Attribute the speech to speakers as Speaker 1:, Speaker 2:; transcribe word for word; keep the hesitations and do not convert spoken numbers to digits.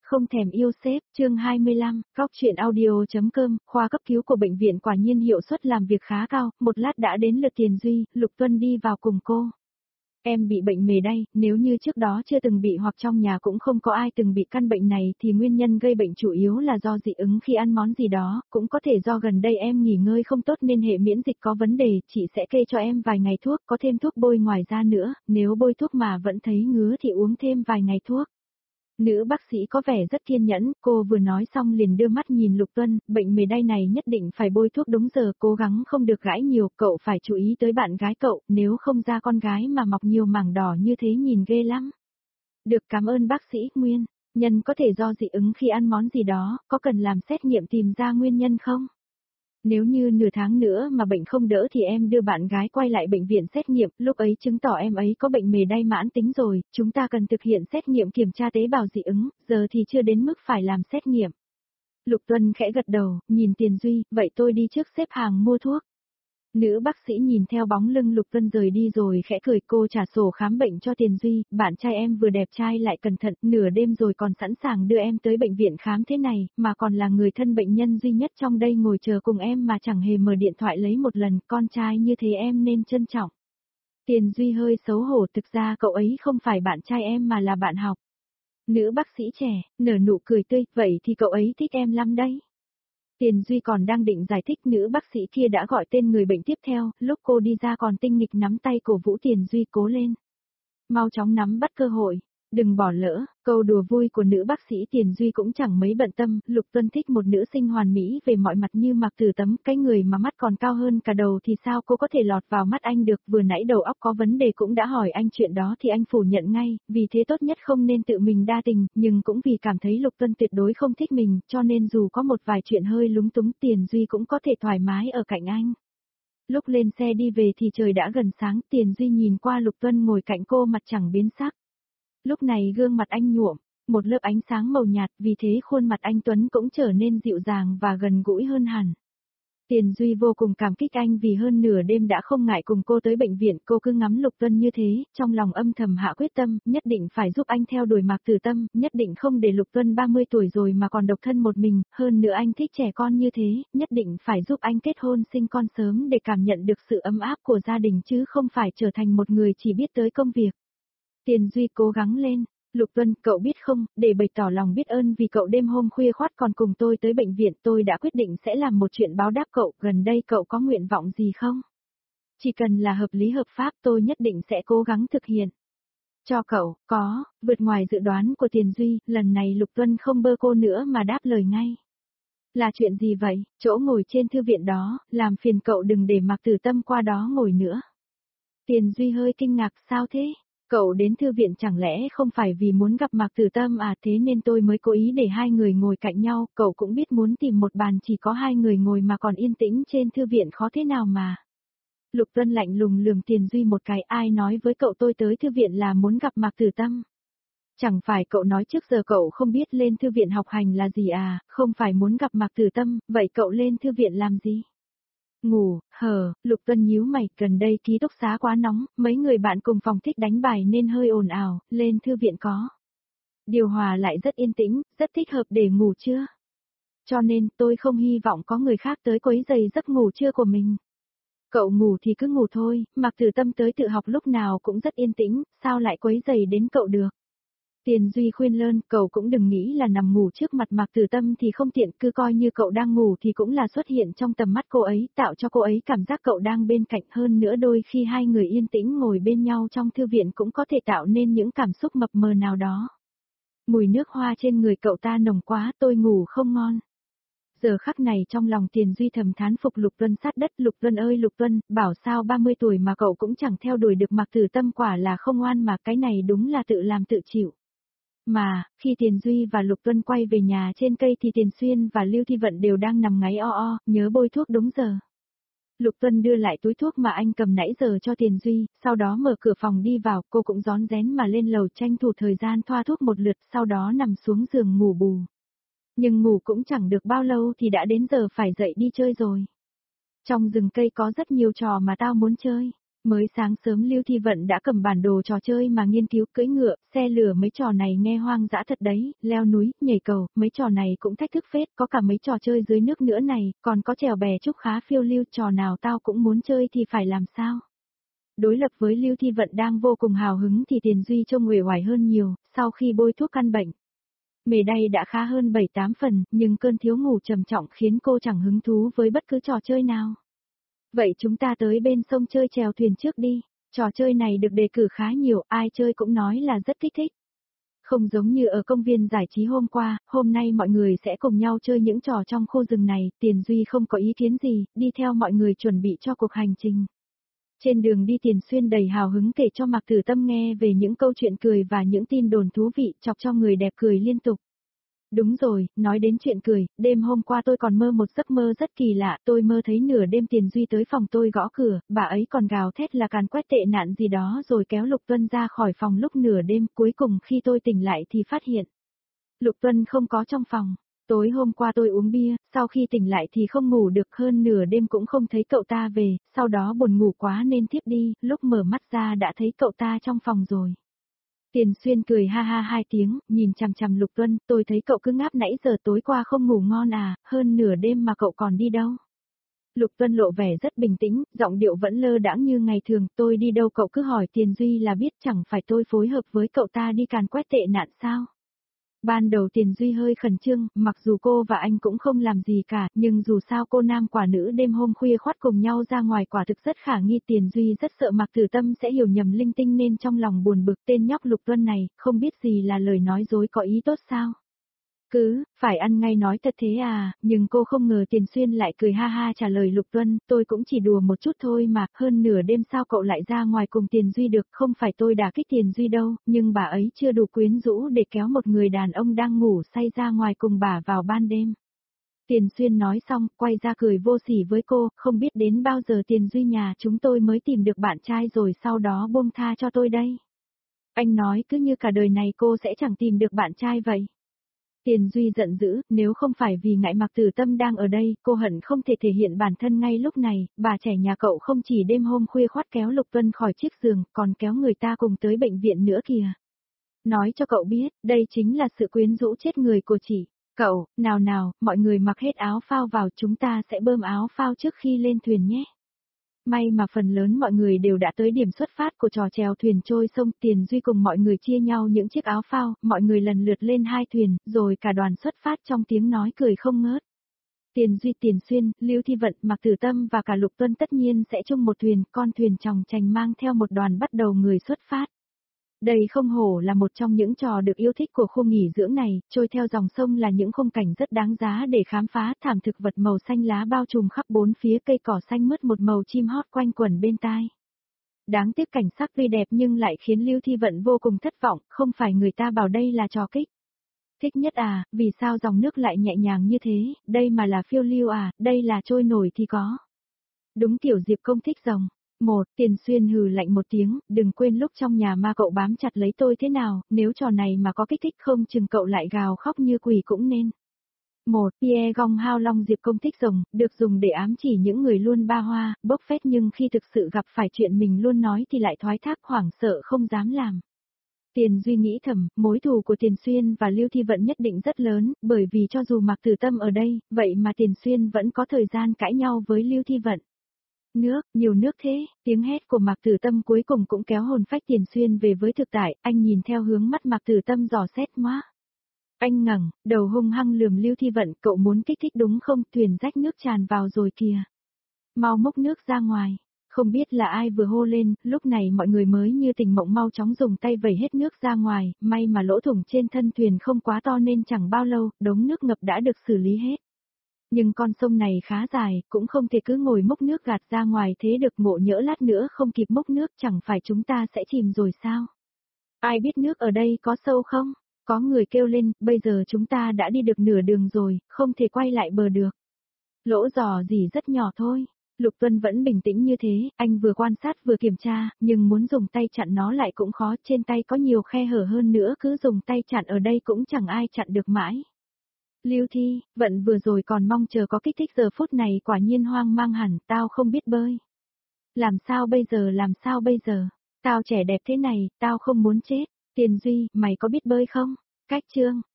Speaker 1: Không thèm yêu sếp, chương hai mươi lăm, góc chuyện audio.com, khoa cấp cứu của bệnh viện quả nhiên hiệu suất làm việc khá cao, một lát đã đến lượt Tiền Duy, Lục Tuân đi vào cùng cô. Em bị bệnh mề đay, nếu như trước đó chưa từng bị hoặc trong nhà cũng không có ai từng bị căn bệnh này thì nguyên nhân gây bệnh chủ yếu là do dị ứng khi ăn món gì đó, cũng có thể do gần đây em nghỉ ngơi không tốt nên hệ miễn dịch có vấn đề, chị sẽ kê cho em vài ngày thuốc, có thêm thuốc bôi ngoài ra nữa, nếu bôi thuốc mà vẫn thấy ngứa thì uống thêm vài ngày thuốc. Nữ bác sĩ có vẻ rất kiên nhẫn, cô vừa nói xong liền đưa mắt nhìn Lục Tuân, bệnh mề đay này nhất định phải bôi thuốc đúng giờ, cố gắng không được gãi nhiều, cậu phải chú ý tới bạn gái cậu, nếu không ra con gái mà mọc nhiều mảng đỏ như thế nhìn ghê lắm. Được, cảm ơn bác sĩ, nguyên nhân có thể do dị ứng khi ăn món gì đó, có cần làm xét nghiệm tìm ra nguyên nhân không? Nếu như nửa tháng nữa mà bệnh không đỡ thì em đưa bạn gái quay lại bệnh viện xét nghiệm, lúc ấy chứng tỏ em ấy có bệnh mề đay mãn tính rồi, chúng ta cần thực hiện xét nghiệm kiểm tra tế bào dị ứng, giờ thì chưa đến mức phải làm xét nghiệm. Lục Tuân khẽ gật đầu, nhìn Tiền Duy, vậy tôi đi trước xếp hàng mua thuốc. Nữ bác sĩ nhìn theo bóng lưng Lục Tuân rời đi rồi khẽ cười, cô trả sổ khám bệnh cho Tiền Duy, bạn trai em vừa đẹp trai lại cẩn thận, nửa đêm rồi còn sẵn sàng đưa em tới bệnh viện khám thế này, mà còn là người thân bệnh nhân duy nhất trong đây ngồi chờ cùng em mà chẳng hề mở điện thoại lấy một lần, con trai như thế em nên trân trọng. Tiền Duy hơi xấu hổ, thực ra cậu ấy không phải bạn trai em mà là bạn học. Nữ bác sĩ trẻ, nở nụ cười tươi, vậy thì cậu ấy thích em lắm đấy. Tiền Duy còn đang định giải thích, nữ bác sĩ kia đã gọi tên người bệnh tiếp theo, lúc cô đi ra còn tinh nghịch nắm tay cổ vũ Tiền Duy, cố lên. Mau chóng nắm bắt cơ hội, đừng bỏ lỡ, câu đùa vui của nữ bác sĩ Tiền Duy cũng chẳng mấy bận tâm, Lục Tuân thích một nữ sinh hoàn mỹ về mọi mặt như Mạc Tử Tấm, cái người mà mắt còn cao hơn cả đầu thì sao cô có thể lọt vào mắt anh được, vừa nãy đầu óc có vấn đề cũng đã hỏi anh chuyện đó thì anh phủ nhận ngay, vì thế tốt nhất không nên tự mình đa tình, nhưng cũng vì cảm thấy Lục Tuân tuyệt đối không thích mình, cho nên dù có một vài chuyện hơi lúng túng Tiền Duy cũng có thể thoải mái ở cạnh anh. Lúc lên xe đi về thì trời đã gần sáng, Tiền Duy nhìn qua Lục Tuân ngồi cạnh cô mặt chẳng biến sắc. Lúc này gương mặt anh nhuộm, một lớp ánh sáng màu nhạt, vì thế khuôn mặt anh Tuấn cũng trở nên dịu dàng và gần gũi hơn hẳn. Tiền Duy vô cùng cảm kích anh vì hơn nửa đêm đã không ngại cùng cô tới bệnh viện, cô cứ ngắm Lục Tuân như thế, trong lòng âm thầm hạ quyết tâm, nhất định phải giúp anh theo đuổi Mạc Tử Tâm, nhất định không để Lục Tuân ba mươi tuổi rồi mà còn độc thân một mình, hơn nữa anh thích trẻ con như thế, nhất định phải giúp anh kết hôn sinh con sớm để cảm nhận được sự ấm áp của gia đình chứ không phải trở thành một người chỉ biết tới công việc. Tiền Duy cố gắng lên, Lục Tuân, cậu biết không, để bày tỏ lòng biết ơn vì cậu đêm hôm khuya khoắt còn cùng tôi tới bệnh viện, tôi đã quyết định sẽ làm một chuyện báo đáp cậu, gần đây cậu có nguyện vọng gì không? Chỉ cần là hợp lý hợp pháp tôi nhất định sẽ cố gắng thực hiện. Cho cậu, có, vượt ngoài dự đoán của Tiền Duy, lần này Lục Tuân không bơ cô nữa mà đáp lời ngay. Là chuyện gì vậy, chỗ ngồi trên thư viện đó, làm phiền cậu đừng để Mạc Tử Tâm qua đó ngồi nữa. Tiền Duy hơi kinh ngạc, sao thế? Cậu đến thư viện chẳng lẽ không phải vì muốn gặp Mạc Tử Tâm à, thế nên tôi mới cố ý để hai người ngồi cạnh nhau, cậu cũng biết muốn tìm một bàn chỉ có hai người ngồi mà còn yên tĩnh trên thư viện khó thế nào mà. Lục Tuân lạnh lùng lườm Tiền Duy một cái, ai nói với cậu tôi tới thư viện là muốn gặp Mạc Tử Tâm. Chẳng phải cậu nói trước giờ cậu không biết lên thư viện học hành là gì à, không phải muốn gặp Mạc Tử Tâm, vậy cậu lên thư viện làm gì? Ngủ, hờ, Lục Tuân nhíu mày, gần đây ký túc xá quá nóng, mấy người bạn cùng phòng thích đánh bài nên hơi ồn ào, lên thư viện có. Điều hòa lại rất yên tĩnh, rất thích hợp để ngủ trưa. Cho nên tôi không hy vọng có người khác tới quấy rầy giấc ngủ trưa của mình. Cậu ngủ thì cứ ngủ thôi, Mạc Tử Tâm tới tự học lúc nào cũng rất yên tĩnh, sao lại quấy rầy đến cậu được. Tiền Duy khuyên lơn, cậu cũng đừng nghĩ là nằm ngủ trước mặt Mạc Tử Tâm thì không tiện, cứ coi như cậu đang ngủ thì cũng là xuất hiện trong tầm mắt cô ấy, tạo cho cô ấy cảm giác cậu đang bên cạnh, hơn nữa đôi khi hai người yên tĩnh ngồi bên nhau trong thư viện cũng có thể tạo nên những cảm xúc mập mờ nào đó. Mùi nước hoa trên người cậu ta nồng quá, tôi ngủ không ngon. Giờ khắc này trong lòng Tiền Duy thầm thán phục Lục Tuân sát đất, Lục Tuân ơi Lục Tuân, bảo sao ba mươi tuổi mà cậu cũng chẳng theo đuổi được Mạc Tử Tâm, quả là không ngoan mà, cái này đúng là tự làm tự chịu. Mà, khi Tiền Duy và Lục Tuân quay về nhà trên cây thì Tiền Xuyên và Lưu Thi Vận đều đang nằm ngáy o o, nhớ bôi thuốc đúng giờ. Lục Tuân đưa lại túi thuốc mà anh cầm nãy giờ cho Tiền Duy, sau đó mở cửa phòng đi vào, cô cũng rón rén mà lên lầu tranh thủ thời gian thoa thuốc một lượt, sau đó nằm xuống giường ngủ bù. Nhưng ngủ cũng chẳng được bao lâu thì đã đến giờ phải dậy đi chơi rồi. Trong rừng cây có rất nhiều trò mà tao muốn chơi. Mới sáng sớm Lưu Thi Vận đã cầm bản đồ trò chơi mà nghiên cứu, cưỡi ngựa, xe lửa, mấy trò này nghe hoang dã thật đấy, leo núi, nhảy cầu, mấy trò này cũng thách thức phết, có cả mấy trò chơi dưới nước nữa này, còn có chèo bè trúc khá phiêu lưu, trò nào tao cũng muốn chơi thì phải làm sao. Đối lập với Lưu Thi Vận đang vô cùng hào hứng thì Tiền Duy trông uể oải hơn nhiều, sau khi bôi thuốc căn bệnh. Mề đay đã khá hơn bảy tám phần, nhưng cơn thiếu ngủ trầm trọng khiến cô chẳng hứng thú với bất cứ trò chơi nào. Vậy chúng ta tới bên sông chơi chèo thuyền trước đi, trò chơi này được đề cử khá nhiều, ai chơi cũng nói là rất kích thích. Không giống như ở công viên giải trí hôm qua, hôm nay mọi người sẽ cùng nhau chơi những trò trong khu rừng này, Tiền Duy không có ý kiến gì, đi theo mọi người chuẩn bị cho cuộc hành trình. Trên đường đi Tiền Xuyên đầy hào hứng kể cho Mạc Tử Tâm nghe về những câu chuyện cười và những tin đồn thú vị, chọc cho người đẹp cười liên tục. Đúng rồi, nói đến chuyện cười, đêm hôm qua tôi còn mơ một giấc mơ rất kỳ lạ, tôi mơ thấy nửa đêm Tiền Duy tới phòng tôi gõ cửa, bà ấy còn gào thét là càn quét tệ nạn gì đó rồi kéo Lục Tuân ra khỏi phòng lúc nửa đêm, cuối cùng khi tôi tỉnh lại thì phát hiện Lục Tuân không có trong phòng. Tối hôm qua tôi uống bia, sau khi tỉnh lại thì không ngủ được, hơn nửa đêm cũng không thấy cậu ta về, sau đó buồn ngủ quá nên thiếp đi, lúc mở mắt ra đã thấy cậu ta trong phòng rồi. Tiền Xuyên cười ha ha hai tiếng, nhìn chằm chằm Lục Tuân, tôi thấy cậu cứ ngáp nãy giờ, tối qua không ngủ ngon à, hơn nửa đêm mà cậu còn đi đâu. Lục Tuân lộ vẻ rất bình tĩnh, giọng điệu vẫn lơ đãng như ngày thường, tôi đi đâu cậu cứ hỏi Tiền Duy là biết, chẳng phải tôi phối hợp với cậu ta đi càn quét tệ nạn sao. Ban đầu Tiền Duy hơi khẩn trương, mặc dù cô và anh cũng không làm gì cả, nhưng dù sao cô nam quả nữ đêm hôm khuya khoắt cùng nhau ra ngoài quả thực rất khả nghi. Tiền Duy rất sợ Mạc Tử Tâm sẽ hiểu nhầm linh tinh nên trong lòng buồn bực, tên nhóc Lục Tuân này, không biết gì là lời nói dối có ý tốt sao. Cứ, phải ăn ngay nói thật thế à, nhưng cô không ngờ Tiền Xuyên lại cười ha ha trả lời Lục Tuân, tôi cũng chỉ đùa một chút thôi mà, hơn nửa đêm sao cậu lại ra ngoài cùng Tiền Duy được, không phải tôi đả kích Tiền Duy đâu, nhưng bà ấy chưa đủ quyến rũ để kéo một người đàn ông đang ngủ say ra ngoài cùng bà vào ban đêm. Tiền Xuyên nói xong, quay ra cười vô sỉ với cô, không biết đến bao giờ Tiền Duy nhà chúng tôi mới tìm được bạn trai rồi sau đó buông tha cho tôi đây. Anh nói cứ như cả đời này cô sẽ chẳng tìm được bạn trai vậy. Tiền Duy giận dữ, nếu không phải vì ngại Mạc Tử Tâm đang ở đây, cô hận không thể thể hiện bản thân ngay lúc này, bà trẻ nhà cậu không chỉ đêm hôm khuya khoắt kéo Lục Tuân khỏi chiếc giường, còn kéo người ta cùng tới bệnh viện nữa kìa. Nói cho cậu biết, đây chính là sự quyến rũ chết người của chị. Cậu, nào nào, mọi người mặc hết áo phao vào, chúng ta sẽ bơm áo phao trước khi lên thuyền nhé. May mà phần lớn mọi người đều đã tới điểm xuất phát của trò chèo thuyền trôi sông. Tiền Duy cùng mọi người chia nhau những chiếc áo phao, mọi người lần lượt lên hai thuyền, rồi cả đoàn xuất phát trong tiếng nói cười không ngớt. Tiền Duy, Tiền Xuyên, Lưu Thi Vận, Mạc Tử Tâm và cả Lục Tuân tất nhiên sẽ chung một thuyền, con thuyền chòng chành mang theo một đoàn bắt đầu người xuất phát. Đây không hổ là một trong những trò được yêu thích của khu nghỉ dưỡng này, trôi theo dòng sông là những khung cảnh rất đáng giá để khám phá, thảm thực vật màu xanh lá bao trùm khắp bốn phía, cây cỏ xanh mướt một màu chim hót quanh quẩn bên tai. Đáng tiếc cảnh sắc tuy đẹp nhưng lại khiến Lưu Thi Vận vô cùng thất vọng, không phải người ta bảo đây là trò kích thích nhất à, vì sao dòng nước lại nhẹ nhàng như thế, đây mà là phiêu lưu à, đây là trôi nổi thì có. Đúng kiểu Diệp Công thích rồng. Một, Tiền Xuyên hừ lạnh một tiếng, đừng quên lúc trong nhà ma cậu bám chặt lấy tôi thế nào, nếu trò này mà có kích thích không chừng cậu lại gào khóc như quỷ cũng nên. Một, Pierre Gong Hao Long Diệp Công thích rồng, được dùng để ám chỉ những người luôn ba hoa, bốc phét nhưng khi thực sự gặp phải chuyện mình luôn nói thì lại thoái thác, hoảng sợ không dám làm. Tiền Duy nghĩ thầm, mối thù của Tiền Xuyên và Lưu Thi Vận nhất định rất lớn, bởi vì cho dù Mạc Tử Tâm ở đây, vậy mà Tiền Xuyên vẫn có thời gian cãi nhau với Lưu Thi Vận. Nước, nhiều nước thế, tiếng hét của Mạc Tử Tâm cuối cùng cũng kéo hồn phách Tiền Xuyên về với thực tại, anh nhìn theo hướng mắt Mạc Tử Tâm dò xét ngoá. Anh ngẩng, đầu hung hăng lườm Lưu Thi Vận, cậu muốn kích thích đúng không, thuyền rách nước tràn vào rồi kìa. Mau múc nước ra ngoài, không biết là ai vừa hô lên, lúc này mọi người mới như tỉnh mộng mau chóng dùng tay vẩy hết nước ra ngoài, may mà lỗ thủng trên thân thuyền không quá to nên chẳng bao lâu, đống nước ngập đã được xử lý hết. Nhưng con sông này khá dài, cũng không thể cứ ngồi múc nước gạt ra ngoài thế được, ngộ nhỡ lát nữa không kịp múc nước chẳng phải chúng ta sẽ chìm rồi sao? Ai biết nước ở đây có sâu không? Có người kêu lên, bây giờ chúng ta đã đi được nửa đường rồi, không thể quay lại bờ được. Lỗ rò gì rất nhỏ thôi. Lục Tuân vẫn bình tĩnh như thế, anh vừa quan sát vừa kiểm tra, nhưng muốn dùng tay chặn nó lại cũng khó, trên tay có nhiều khe hở hơn nữa, cứ dùng tay chặn ở đây cũng chẳng ai chặn được mãi. Lưu Thi, Vận vừa rồi còn mong chờ có kích thích, giờ phút này quả nhiên hoang mang hẳn, tao không biết bơi. Làm sao bây giờ làm sao bây giờ? Tao trẻ đẹp thế này, tao không muốn chết. Tiền Duy, mày có biết bơi không? Cách Trương,